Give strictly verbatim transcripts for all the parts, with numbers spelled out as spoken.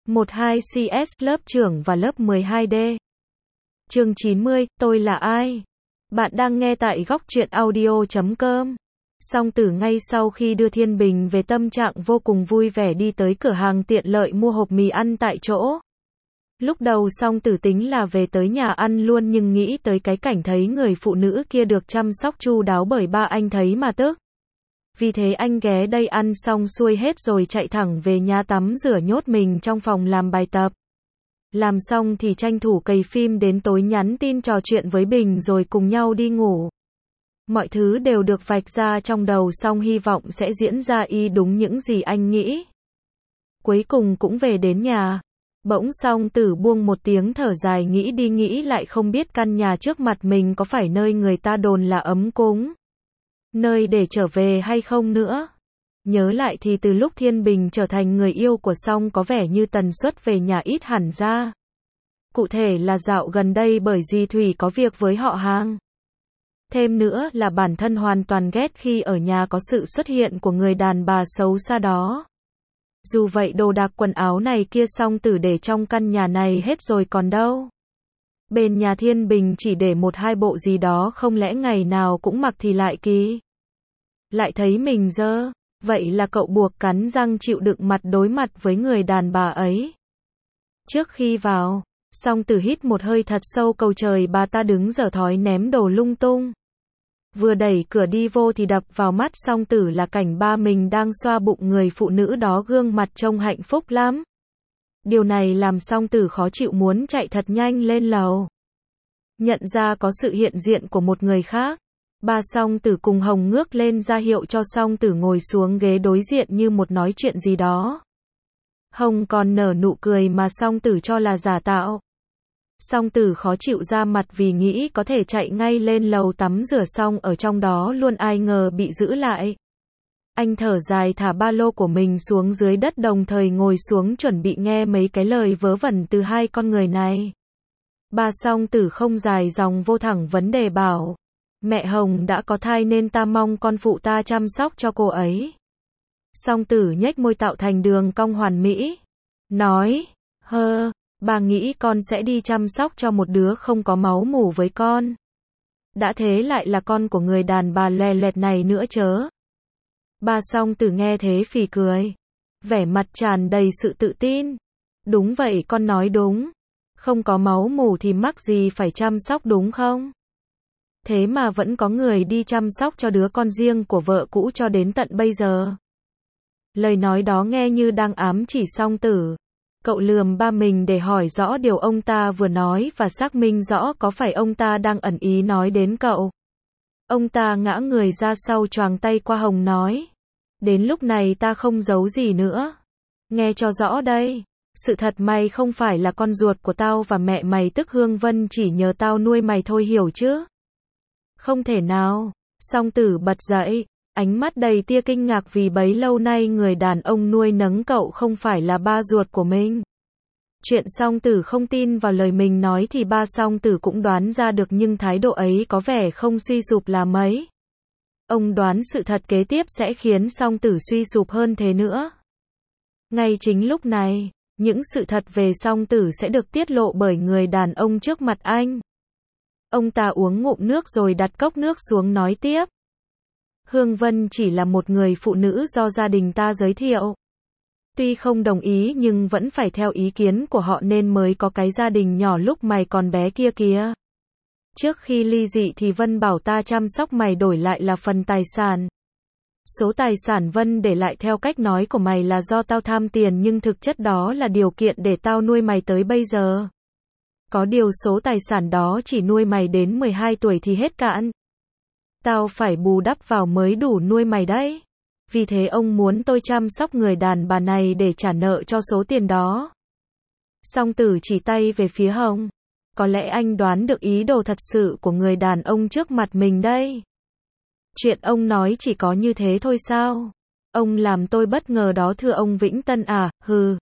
mười hai xê ét, lớp trưởng và lớp mười hai D. Chương chín mươi, tôi là ai? Bạn đang nghe tại góc truyện audio chấm com. Song Tử ngay sau khi đưa Thiên Bình về tâm trạng vô cùng vui vẻ đi tới cửa hàng tiện lợi mua hộp mì ăn tại chỗ. Lúc đầu Song Tử tính là về tới nhà ăn luôn nhưng nghĩ tới cái cảnh thấy người phụ nữ kia được chăm sóc chu đáo bởi ba anh thấy mà tức. Vì thế anh ghé đây ăn xong xuôi hết rồi chạy thẳng về nhà tắm rửa nhốt mình trong phòng làm bài tập. Làm xong thì tranh thủ cày phim đến tối nhắn tin trò chuyện với Bình rồi cùng nhau đi ngủ. Mọi thứ đều được vạch ra trong đầu xong hy vọng sẽ diễn ra y đúng những gì anh nghĩ. Cuối cùng cũng về đến nhà. Bỗng Song Tử buông một tiếng thở dài nghĩ đi nghĩ lại không biết căn nhà trước mặt mình có phải nơi người ta đồn là ấm cúng. Nơi để trở về hay không nữa. Nhớ lại thì từ lúc Thiên Bình trở thành người yêu của Song có vẻ như tần suất về nhà ít hẳn ra. Cụ thể là dạo gần đây bởi Di Thủy có việc với họ hàng. Thêm nữa là bản thân hoàn toàn ghét khi ở nhà có sự xuất hiện của người đàn bà xấu xa đó. Dù vậy đồ đạc quần áo này kia Song Tử để trong căn nhà này hết rồi còn đâu. Bên nhà Thiên Bình chỉ để một hai bộ gì đó không lẽ ngày nào cũng mặc thì lại kỳ. Lại thấy mình dơ, vậy là cậu buộc cắn răng chịu đựng mặt đối mặt với người đàn bà ấy. Trước khi vào, Song Tử hít một hơi thật sâu cầu trời bà ta đứng dở thói ném đồ lung tung. Vừa đẩy cửa đi vô thì đập vào mắt Song Tử là cảnh ba mình đang xoa bụng người phụ nữ đó gương mặt trông hạnh phúc lắm. Điều này làm Song Tử khó chịu muốn chạy thật nhanh lên lầu. Nhận ra có sự hiện diện của một người khác. Ba Song Tử cùng Hồng ngước lên ra hiệu cho Song Tử ngồi xuống ghế đối diện như một nói chuyện gì đó. Hồng còn nở nụ cười mà Song Tử cho là giả tạo. Song Tử khó chịu ra mặt vì nghĩ có thể chạy ngay lên lầu tắm rửa xong ở trong đó luôn ai ngờ bị giữ lại. Anh thở dài thả ba lô của mình xuống dưới đất đồng thời ngồi xuống chuẩn bị nghe mấy cái lời vớ vẩn từ hai con người này. Ba Song Tử không dài dòng vô thẳng vấn đề bảo. Mẹ Hồng đã có thai nên ta mong con phụ ta chăm sóc cho cô ấy. Song Tử nhếch môi tạo thành đường cong hoàn mỹ. Nói, hơ, bà nghĩ con sẽ đi chăm sóc cho một đứa không có máu mủ với con. Đã thế lại là con của người đàn bà lòe loẹt này nữa chớ. Ba Song Tử nghe thế phì cười. Vẻ mặt tràn đầy sự tự tin. Đúng vậy con nói đúng. Không có máu mủ thì mắc gì phải chăm sóc đúng không? Thế mà vẫn có người đi chăm sóc cho đứa con riêng của vợ cũ cho đến tận bây giờ. Lời nói đó nghe như đang ám chỉ Song Tử. Cậu lườm ba mình để hỏi rõ điều ông ta vừa nói và xác minh rõ có phải ông ta đang ẩn ý nói đến cậu. Ông ta ngã người ra sau choàng tay qua Hồng nói. Đến lúc này ta không giấu gì nữa. Nghe cho rõ đây. Sự thật mày không phải là con ruột của tao và mẹ mày tức Hương Vân chỉ nhờ tao nuôi mày thôi hiểu chứ? Không thể nào. Song Tử bật dậy. Ánh mắt đầy tia kinh ngạc vì bấy lâu nay người đàn ông nuôi nấng cậu không phải là ba ruột của mình. Chuyện Song Tử không tin vào lời mình nói thì ba Song Tử cũng đoán ra được nhưng thái độ ấy có vẻ không suy sụp là mấy. Ông đoán sự thật kế tiếp sẽ khiến Song Tử suy sụp hơn thế nữa. Ngay chính lúc này, những sự thật về Song Tử sẽ được tiết lộ bởi người đàn ông trước mặt anh. Ông ta uống ngụm nước rồi đặt cốc nước xuống nói tiếp. Hương Vân chỉ là một người phụ nữ do gia đình ta giới thiệu. Tuy không đồng ý nhưng vẫn phải theo ý kiến của họ nên mới có cái gia đình nhỏ lúc mày còn bé kia kìa. Trước khi ly dị thì Vân bảo ta chăm sóc mày đổi lại là phần tài sản. Số tài sản Vân để lại theo cách nói của mày là do tao tham tiền nhưng thực chất đó là điều kiện để tao nuôi mày tới bây giờ. Có điều số tài sản đó chỉ nuôi mày đến mười hai tuổi thì hết cạn. Tao phải bù đắp vào mới đủ nuôi mày đấy. Vì thế ông muốn tôi chăm sóc người đàn bà này để trả nợ cho số tiền đó. Song Tử chỉ tay về phía Hồng. Có lẽ anh đoán được ý đồ thật sự của người đàn ông trước mặt mình đây. Chuyện ông nói chỉ có như thế thôi sao? Ông làm tôi bất ngờ đó thưa ông Vĩnh Tân à, hừ.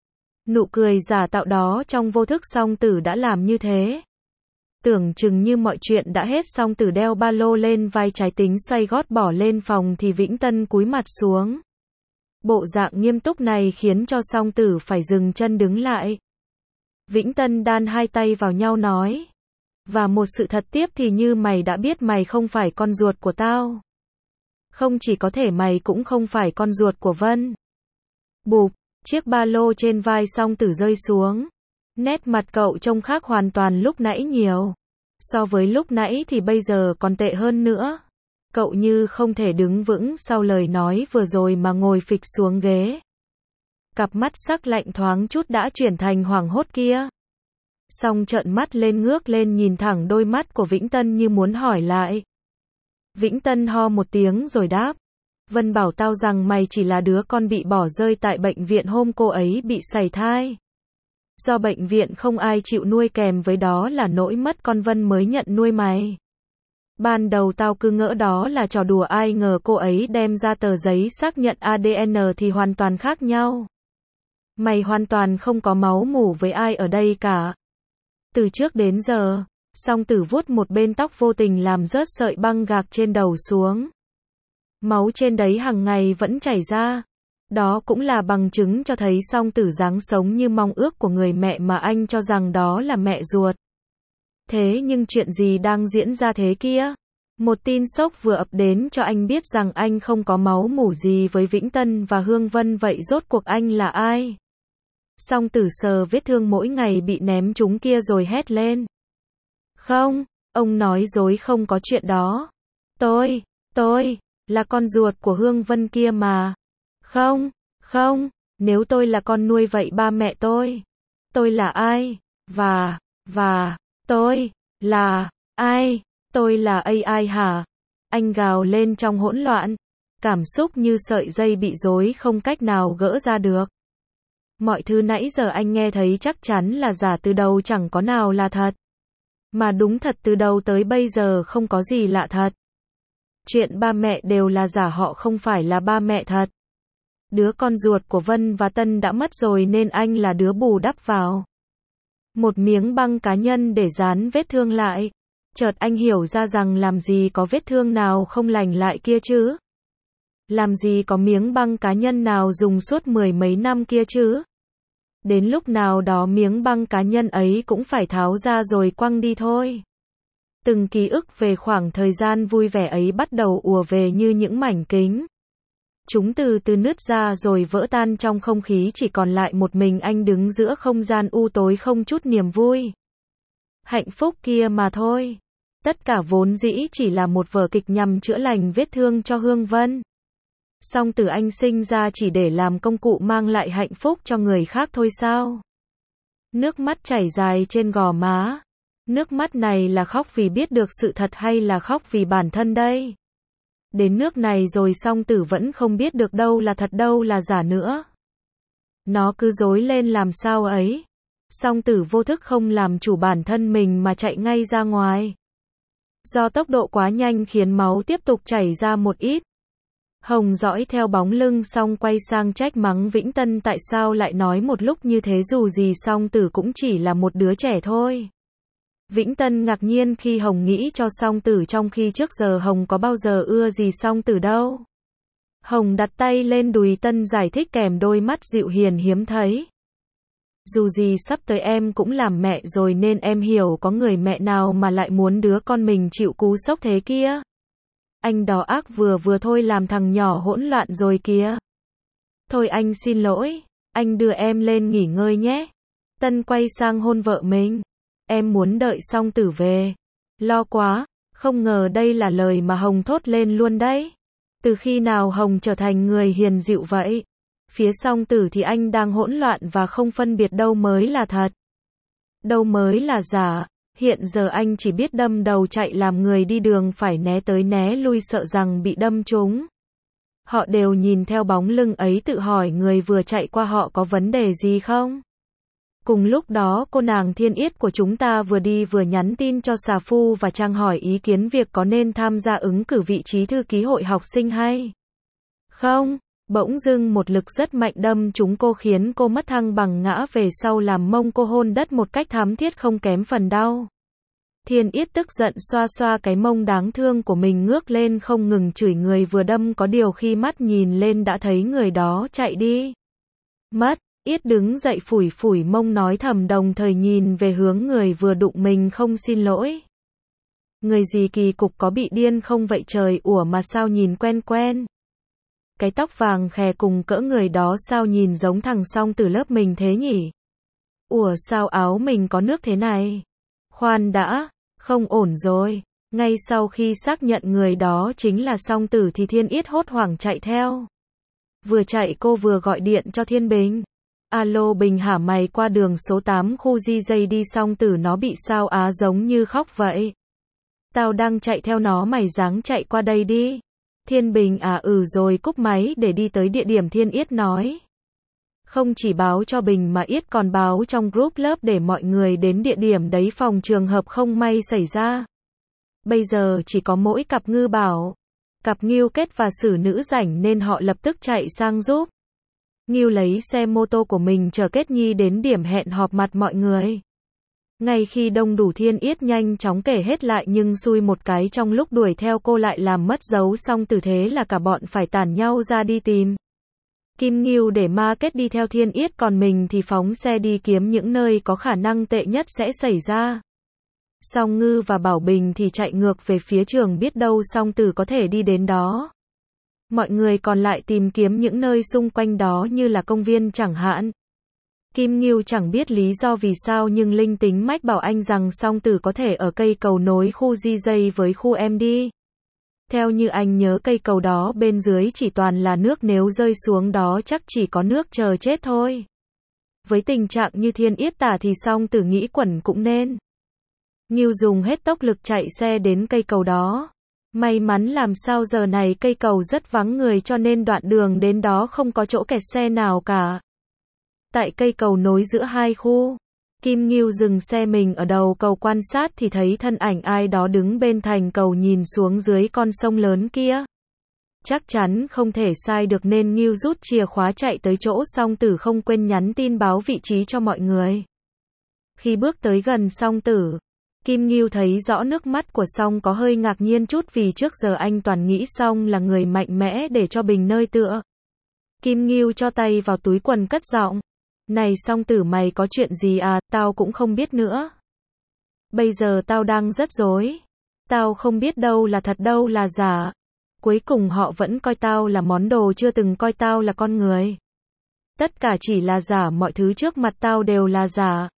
Nụ cười giả tạo đó trong vô thức Song Tử đã làm như thế. Tưởng chừng như mọi chuyện đã hết Song Tử đeo ba lô lên vai trái tính xoay gót bỏ lên phòng thì Vĩnh Tân cúi mặt xuống. Bộ dạng nghiêm túc này khiến cho Song Tử phải dừng chân đứng lại. Vĩnh Tân đan hai tay vào nhau nói. Và một sự thật tiếp thì như mày đã biết mày không phải con ruột của tao. Không chỉ có thể mày cũng không phải con ruột của Vân. Bụp, chiếc ba lô trên vai Song Tử rơi xuống. Nét mặt cậu trông khác hoàn toàn lúc nãy nhiều. So với lúc nãy thì bây giờ còn tệ hơn nữa. Cậu như không thể đứng vững sau lời nói vừa rồi mà ngồi phịch xuống ghế. Cặp mắt sắc lạnh thoáng chút đã chuyển thành hoảng hốt kia. Xong trợn mắt lên ngước lên nhìn thẳng đôi mắt của Vĩnh Tân như muốn hỏi lại. Vĩnh Tân ho một tiếng rồi đáp. Vân bảo tao rằng mày chỉ là đứa con bị bỏ rơi tại bệnh viện hôm cô ấy bị sảy thai. Do bệnh viện không ai chịu nuôi kèm với đó là nỗi mất con Vân mới nhận nuôi mày. Ban đầu tao cứ ngỡ đó là trò đùa ai ngờ cô ấy đem ra tờ giấy xác nhận a đê en thì hoàn toàn khác nhau. Mày hoàn toàn không có máu mủ với ai ở đây cả. Từ trước đến giờ, Song Tử vuốt một bên tóc vô tình làm rớt sợi băng gạc trên đầu xuống. Máu trên đấy hàng ngày vẫn chảy ra. Đó cũng là bằng chứng cho thấy Song Tử dáng sống như mong ước của người mẹ mà anh cho rằng đó là mẹ ruột. Thế nhưng chuyện gì đang diễn ra thế kia? Một tin sốc vừa ập đến cho anh biết rằng anh không có máu mủ gì với Vĩnh Tân và Hương Vân, vậy rốt cuộc anh là ai? Song Tử sờ vết thương mỗi ngày bị ném trúng kia rồi hét lên. Không, ông nói dối, không có chuyện đó. Tôi, tôi, là con ruột của Hương Vân kia mà. Không, không, nếu tôi là con nuôi vậy ba mẹ tôi. Tôi là ai? Và, và, tôi, là, ai? Tôi là a i hả? Anh gào lên trong hỗn loạn. Cảm xúc như sợi dây bị rối không cách nào gỡ ra được. Mọi thứ nãy giờ anh nghe thấy chắc chắn là giả từ đầu, chẳng có nào là thật. Mà đúng thật từ đầu tới bây giờ không có gì lạ thật. Chuyện ba mẹ đều là giả, họ không phải là ba mẹ thật. Đứa con ruột của Vân và Tân đã mất rồi nên anh là đứa bù đắp vào. Một miếng băng cá nhân để dán vết thương lại. Chợt anh hiểu ra rằng làm gì có vết thương nào không lành lại kia chứ. Làm gì có miếng băng cá nhân nào dùng suốt mười mấy năm kia chứ. Đến lúc nào đó miếng băng cá nhân ấy cũng phải tháo ra rồi quăng đi thôi. Từng ký ức về khoảng thời gian vui vẻ ấy bắt đầu ùa về như những mảnh kính. Chúng từ từ nứt ra rồi vỡ tan trong không khí, chỉ còn lại một mình anh đứng giữa không gian u tối không chút niềm vui. Hạnh phúc kia mà thôi. Tất cả vốn dĩ chỉ là một vở kịch nhằm chữa lành vết thương cho Hương Vân. Song Tử anh sinh ra chỉ để làm công cụ mang lại hạnh phúc cho người khác thôi sao? Nước mắt chảy dài trên gò má. Nước mắt này là khóc vì biết được sự thật hay là khóc vì bản thân đây? Đến nước này rồi Song Tử vẫn không biết được đâu là thật đâu là giả nữa. Nó cứ rối lên làm sao ấy. Song Tử vô thức không làm chủ bản thân mình mà chạy ngay ra ngoài. Do tốc độ quá nhanh khiến máu tiếp tục chảy ra một ít. Hồng dõi theo bóng lưng xong quay sang trách mắng Vĩnh Tân tại sao lại nói một lúc như thế, dù gì Song Tử cũng chỉ là một đứa trẻ thôi. Vĩnh Tân ngạc nhiên khi Hồng nghĩ cho Song Tử, trong khi trước giờ Hồng có bao giờ ưa gì Song Tử đâu. Hồng đặt tay lên đùi Tân giải thích kèm đôi mắt dịu hiền hiếm thấy. Dù gì sắp tới em cũng làm mẹ rồi nên em hiểu có người mẹ nào mà lại muốn đứa con mình chịu cú sốc thế kia. Anh đó ác vừa vừa thôi làm thằng nhỏ hỗn loạn rồi kìa. Thôi anh xin lỗi, anh đưa em lên nghỉ ngơi nhé. Tân quay sang hôn vợ mình. Em muốn đợi Song Tử về. Lo quá, không ngờ đây là lời mà Hồng thốt lên luôn đấy. Từ khi nào Hồng trở thành người hiền dịu vậy? Phía Song Tử thì anh đang hỗn loạn và không phân biệt đâu mới là thật, đâu mới là giả. Hiện giờ anh chỉ biết đâm đầu chạy, làm người đi đường phải né tới né lui sợ rằng bị đâm trúng. Họ đều nhìn theo bóng lưng ấy tự hỏi người vừa chạy qua họ có vấn đề gì không? Cùng lúc đó cô nàng Thiên Yết của chúng ta vừa đi vừa nhắn tin cho Xà Phu và Trang hỏi ý kiến việc có nên tham gia ứng cử vị trí thư ký hội học sinh hay không. Bỗng dưng một lực rất mạnh đâm trúng cô khiến cô mất thăng bằng ngã về sau, làm mông cô hôn đất một cách thám thiết không kém phần đau. Thiên Yết tức giận xoa xoa cái mông đáng thương của mình ngước lên không ngừng chửi người vừa đâm, có điều khi mắt nhìn lên đã thấy người đó chạy đi mất. Yết đứng dậy phủi phủi mông nói thầm, đồng thời nhìn về hướng người vừa đụng mình. Không, xin lỗi. Người gì kỳ cục, có bị điên không vậy trời, ủa mà sao nhìn quen quen. Cái tóc vàng khè cùng cỡ người đó sao nhìn giống thằng Song từ lớp mình thế nhỉ? Ủa sao áo mình có nước thế này? Khoan đã, không ổn rồi. Ngay sau khi xác nhận người đó chính là Song Tử thì Thiên Yết hốt hoảng chạy theo. Vừa chạy cô vừa gọi điện cho Thiên Bình. Alo Bình hả, mày qua đường số tám khu Di Dây đi, Song Tử nó bị sao á, giống như khóc vậy. Tao đang chạy theo nó, mày ráng chạy qua đây đi. Thiên Bình à ừ rồi cúp máy để đi tới địa điểm. Thiên Yết nói. Không chỉ báo cho Bình mà Yết còn báo trong group lớp để mọi người đến địa điểm đấy phòng trường hợp không may xảy ra. Bây giờ chỉ có mỗi cặp Ngư Bảo, cặp Ngưu Kết và Sử Nữ rảnh nên họ lập tức chạy sang giúp. Ngưu lấy xe mô tô của mình chở Kết Nhi đến điểm hẹn họp mặt mọi người. Ngay khi đông đủ, Thiên Yết nhanh chóng kể hết lại, nhưng xui một cái trong lúc đuổi theo cô lại làm mất dấu Song Tử, thế là cả bọn phải tản nhau ra đi tìm Kim Ngưu để ma kết đi theo Thiên Yết, còn mình thì phóng xe đi kiếm những nơi có khả năng tệ nhất sẽ xảy ra. Song Ngư và Bảo Bình thì chạy ngược về phía trường, biết đâu Song Tử có thể đi đến đó. Mọi người còn lại tìm kiếm những nơi xung quanh đó như là công viên chẳng hạn. Kim Ngưu chẳng biết lý do vì sao nhưng linh tính mách bảo anh rằng Song Tử có thể ở cây cầu nối khu Di Dây với khu em đi. Theo như anh nhớ, cây cầu đó bên dưới chỉ toàn là nước, nếu rơi xuống đó chắc chỉ có nước chờ chết thôi. Với tình trạng như Thiên Yết tả thì Song Tử nghĩ quẩn cũng nên. Ngưu dùng hết tốc lực chạy xe đến cây cầu đó. May mắn làm sao giờ này cây cầu rất vắng người cho nên đoạn đường đến đó không có chỗ kẹt xe nào cả. Tại cây cầu nối giữa hai khu, Kim Ngưu dừng xe mình ở đầu cầu quan sát thì thấy thân ảnh ai đó đứng bên thành cầu nhìn xuống dưới con sông lớn kia. Chắc chắn không thể sai được nên Ngưu rút chìa khóa chạy tới chỗ Song Tử, không quên nhắn tin báo vị trí cho mọi người. Khi bước tới gần Song Tử, Kim Ngưu thấy rõ nước mắt của Song có hơi ngạc nhiên chút vì trước giờ anh toàn nghĩ Song là người mạnh mẽ để cho Bình nơi tựa. Kim Ngưu cho tay vào túi quần cất giọng. Này Song Tử, mày có chuyện gì à, tao cũng không biết nữa. Bây giờ tao đang rất rối. Tao không biết đâu là thật đâu là giả. Cuối cùng họ vẫn coi tao là món đồ, chưa từng coi tao là con người. Tất cả chỉ là giả, mọi thứ trước mặt tao đều là giả.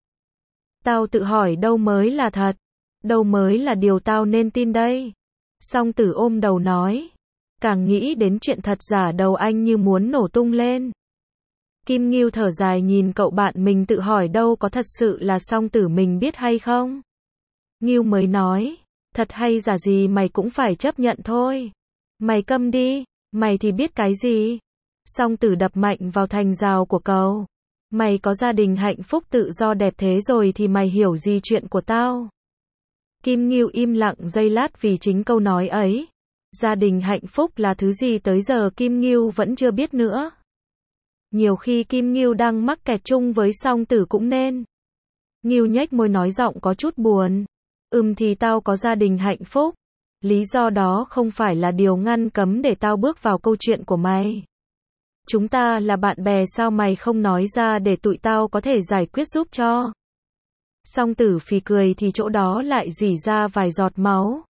Tao tự hỏi đâu mới là thật, đâu mới là điều tao nên tin đây. Song Tử ôm đầu nói. Càng nghĩ đến chuyện thật giả, đầu anh như muốn nổ tung lên. Kim Ngưu thở dài nhìn cậu bạn mình, tự hỏi đâu có thật sự là Song Tử mình biết hay không. Ngưu mới nói, thật hay giả gì mày cũng phải chấp nhận thôi. Mày câm đi, mày thì biết cái gì. Song Tử đập mạnh vào thành rào của cầu. Mày có gia đình hạnh phúc tự do đẹp thế rồi thì mày hiểu gì chuyện của tao. Kim Ngưu im lặng giây lát vì chính câu nói ấy. Gia đình hạnh phúc là thứ gì tới giờ Kim Ngưu vẫn chưa biết nữa. Nhiều khi Kim Ngưu đang mắc kẹt chung với Song Tử cũng nên. Ngưu nhếch môi nói giọng có chút buồn. Ừm thì tao có gia đình hạnh phúc. Lý do đó không phải là điều ngăn cấm để tao bước vào câu chuyện của mày. Chúng ta là bạn bè, sao mày không nói ra để tụi tao có thể giải quyết giúp cho. Song Tử phì cười thì chỗ đó lại rỉ ra vài giọt máu.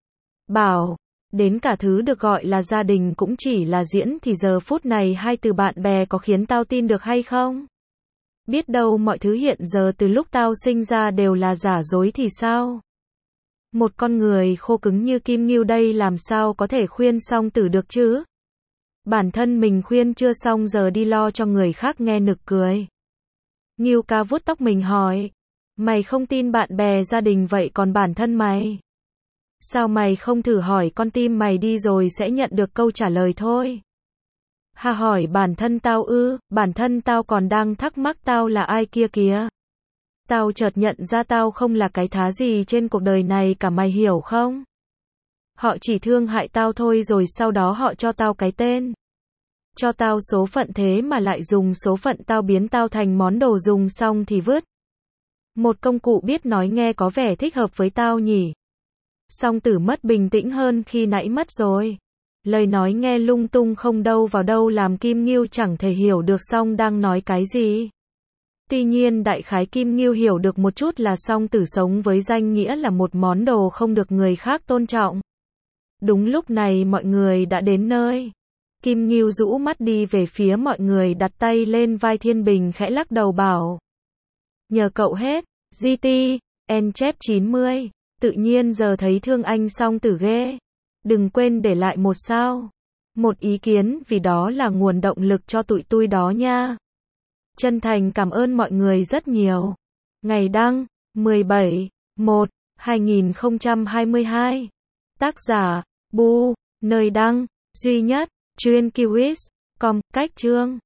Bảo, đến cả thứ được gọi là gia đình cũng chỉ là diễn thì giờ phút này hai từ bạn bè có khiến tao tin được hay không? Biết đâu mọi thứ hiện giờ từ lúc tao sinh ra đều là giả dối thì sao? Một con người khô cứng như Kim Ngưu đây làm sao có thể khuyên Song Tử được chứ? Bản thân mình khuyên chưa xong giờ đi lo cho người khác nghe nực cười. Ngưu ca vuốt tóc mình hỏi. Mày không tin bạn bè gia đình vậy còn bản thân mày? Sao mày không thử hỏi con tim mày đi rồi sẽ nhận được câu trả lời thôi. Hà hỏi bản thân tao ư, bản thân tao còn đang thắc mắc tao là ai kia kìa. Tao chợt nhận ra tao không là cái thá gì trên cuộc đời này cả, mày hiểu không? Họ chỉ thương hại tao thôi rồi sau đó họ cho tao cái tên. Cho tao số phận thế mà lại dùng số phận tao biến tao thành món đồ dùng xong thì vứt. Một công cụ biết nói nghe có vẻ thích hợp với tao nhỉ. Song Tử mất bình tĩnh hơn khi nãy mất rồi. Lời nói nghe lung tung không đâu vào đâu làm Kim Ngưu chẳng thể hiểu được Song đang nói cái gì. Tuy nhiên đại khái Kim Ngưu hiểu được một chút là Song Tử sống với danh nghĩa là một món đồ không được người khác tôn trọng. Đúng lúc này mọi người đã đến nơi. Kim Ngưu rũ mắt đi về phía mọi người, đặt tay lên vai Thiên Bình khẽ lắc đầu bảo. Nhờ cậu hết, giê tê, en chép chín mươi, tự nhiên giờ thấy thương anh Song Tử ghê. Đừng quên để lại một sao, một ý kiến vì đó là nguồn động lực cho tụi tui đó nha. Chân thành cảm ơn mọi người rất nhiều. Ngày đăng, mười bảy, một, hai nghìn không trăm hai mươi hai. Tác giả, Bu, nơi đăng, duy nhất, chuyên kiwis chấm com, cách chương.